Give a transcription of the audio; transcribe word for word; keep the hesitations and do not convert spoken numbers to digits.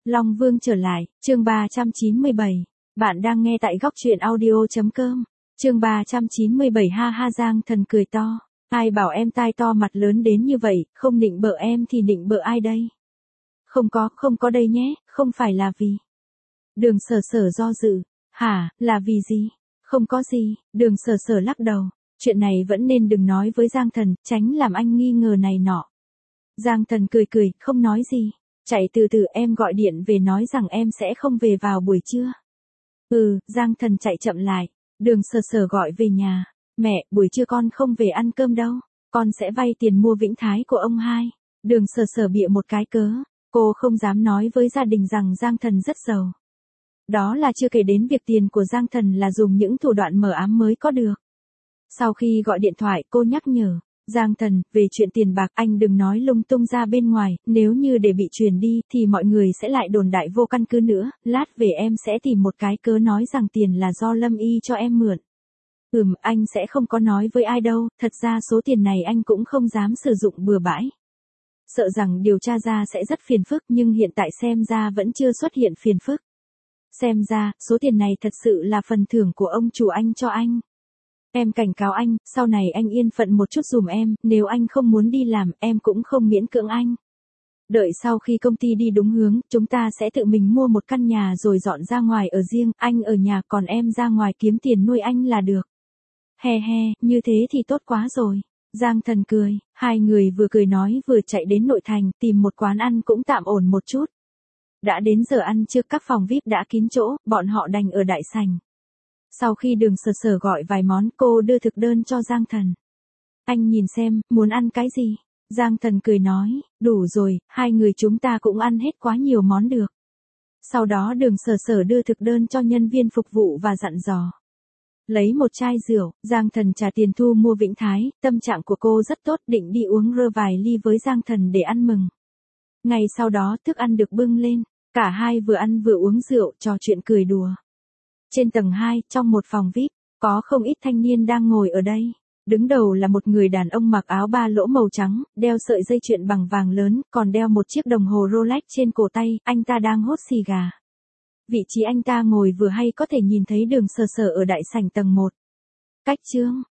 Long Vương trở lại, chương ba trăm chín mươi bảy. Bạn đang nghe tại góc truyện audio chấm com. Chương ba trăm chín mươi bảy ha ha Giang Thần cười to. Ai bảo em tai to mặt lớn đến như vậy, không nịnh bợ em thì nịnh bợ ai đây? Không có, không có đây nhé, không phải là vì. Đường Sở Sở do dự. Hả, là vì gì? Không có gì, Đường Sở Sở lắc đầu. Chuyện này vẫn nên đừng nói với Giang Thần, tránh làm anh nghi ngờ này nọ. Giang Thần cười cười, không nói gì. Chạy từ từ, em gọi điện về nói rằng em sẽ không về vào buổi trưa. Ừ, Giang Thần chạy chậm lại. Đường Sở Sở gọi về nhà. Mẹ, buổi trưa con không về ăn cơm đâu. Con sẽ vay tiền mua Vĩnh Thái của ông hai. Đường Sở Sở bịa một cái cớ. Cô không dám nói với gia đình rằng Giang Thần rất giàu. Đó là chưa kể đến việc tiền của Giang Thần là dùng những thủ đoạn mờ ám mới có được. Sau khi gọi điện thoại, cô nhắc nhở. Giang Thần, về chuyện tiền bạc anh đừng nói lung tung ra bên ngoài, nếu như để bị truyền đi thì mọi người sẽ lại đồn đại vô căn cứ nữa, lát về em sẽ tìm một cái cớ nói rằng tiền là do Lâm Y cho em mượn. Ừm, anh sẽ không có nói với ai đâu, thật ra số tiền này anh cũng không dám sử dụng bừa bãi. Sợ rằng điều tra ra sẽ rất phiền phức nhưng hiện tại xem ra vẫn chưa xuất hiện phiền phức. Xem ra, số tiền này thật sự là phần thưởng của ông chủ anh cho anh. Em cảnh cáo anh, sau này anh yên phận một chút dùm em, nếu anh không muốn đi làm, em cũng không miễn cưỡng anh. Đợi sau khi công ty đi đúng hướng, chúng ta sẽ tự mình mua một căn nhà rồi dọn ra ngoài ở riêng, anh ở nhà còn em ra ngoài kiếm tiền nuôi anh là được. He he, như thế thì tốt quá rồi. Giang Thần cười, hai người vừa cười nói vừa chạy đến nội thành, tìm một quán ăn cũng tạm ổn một chút. Đã đến giờ ăn trưa các phòng vi ai pi đã kín chỗ, bọn họ đành ở đại sảnh. Sau khi Đường Sở Sở gọi vài món, cô đưa thực đơn cho Giang Thần. Anh nhìn xem, muốn ăn cái gì? Giang Thần cười nói, đủ rồi, hai người chúng ta cũng ăn hết quá nhiều món được. Sau đó Đường Sở Sở đưa thực đơn cho nhân viên phục vụ và dặn dò. Lấy một chai rượu, Giang Thần trả tiền thu mua Vĩnh Thái, tâm trạng của cô rất tốt, định đi uống rơ vài ly với Giang Thần để ăn mừng. Ngày sau đó thức ăn được bưng lên, cả hai vừa ăn vừa uống rượu, trò chuyện cười đùa. Trên tầng hai, trong một phòng vi ai pi, có không ít thanh niên đang ngồi ở đây. Đứng đầu là một người đàn ông mặc áo ba lỗ màu trắng, đeo sợi dây chuyền bằng vàng lớn, còn đeo một chiếc đồng hồ Rolex trên cổ tay, anh ta đang hốt xì gà. Vị trí anh ta ngồi vừa hay có thể nhìn thấy Đường Sở Sở ở đại sảnh tầng một. Cách chương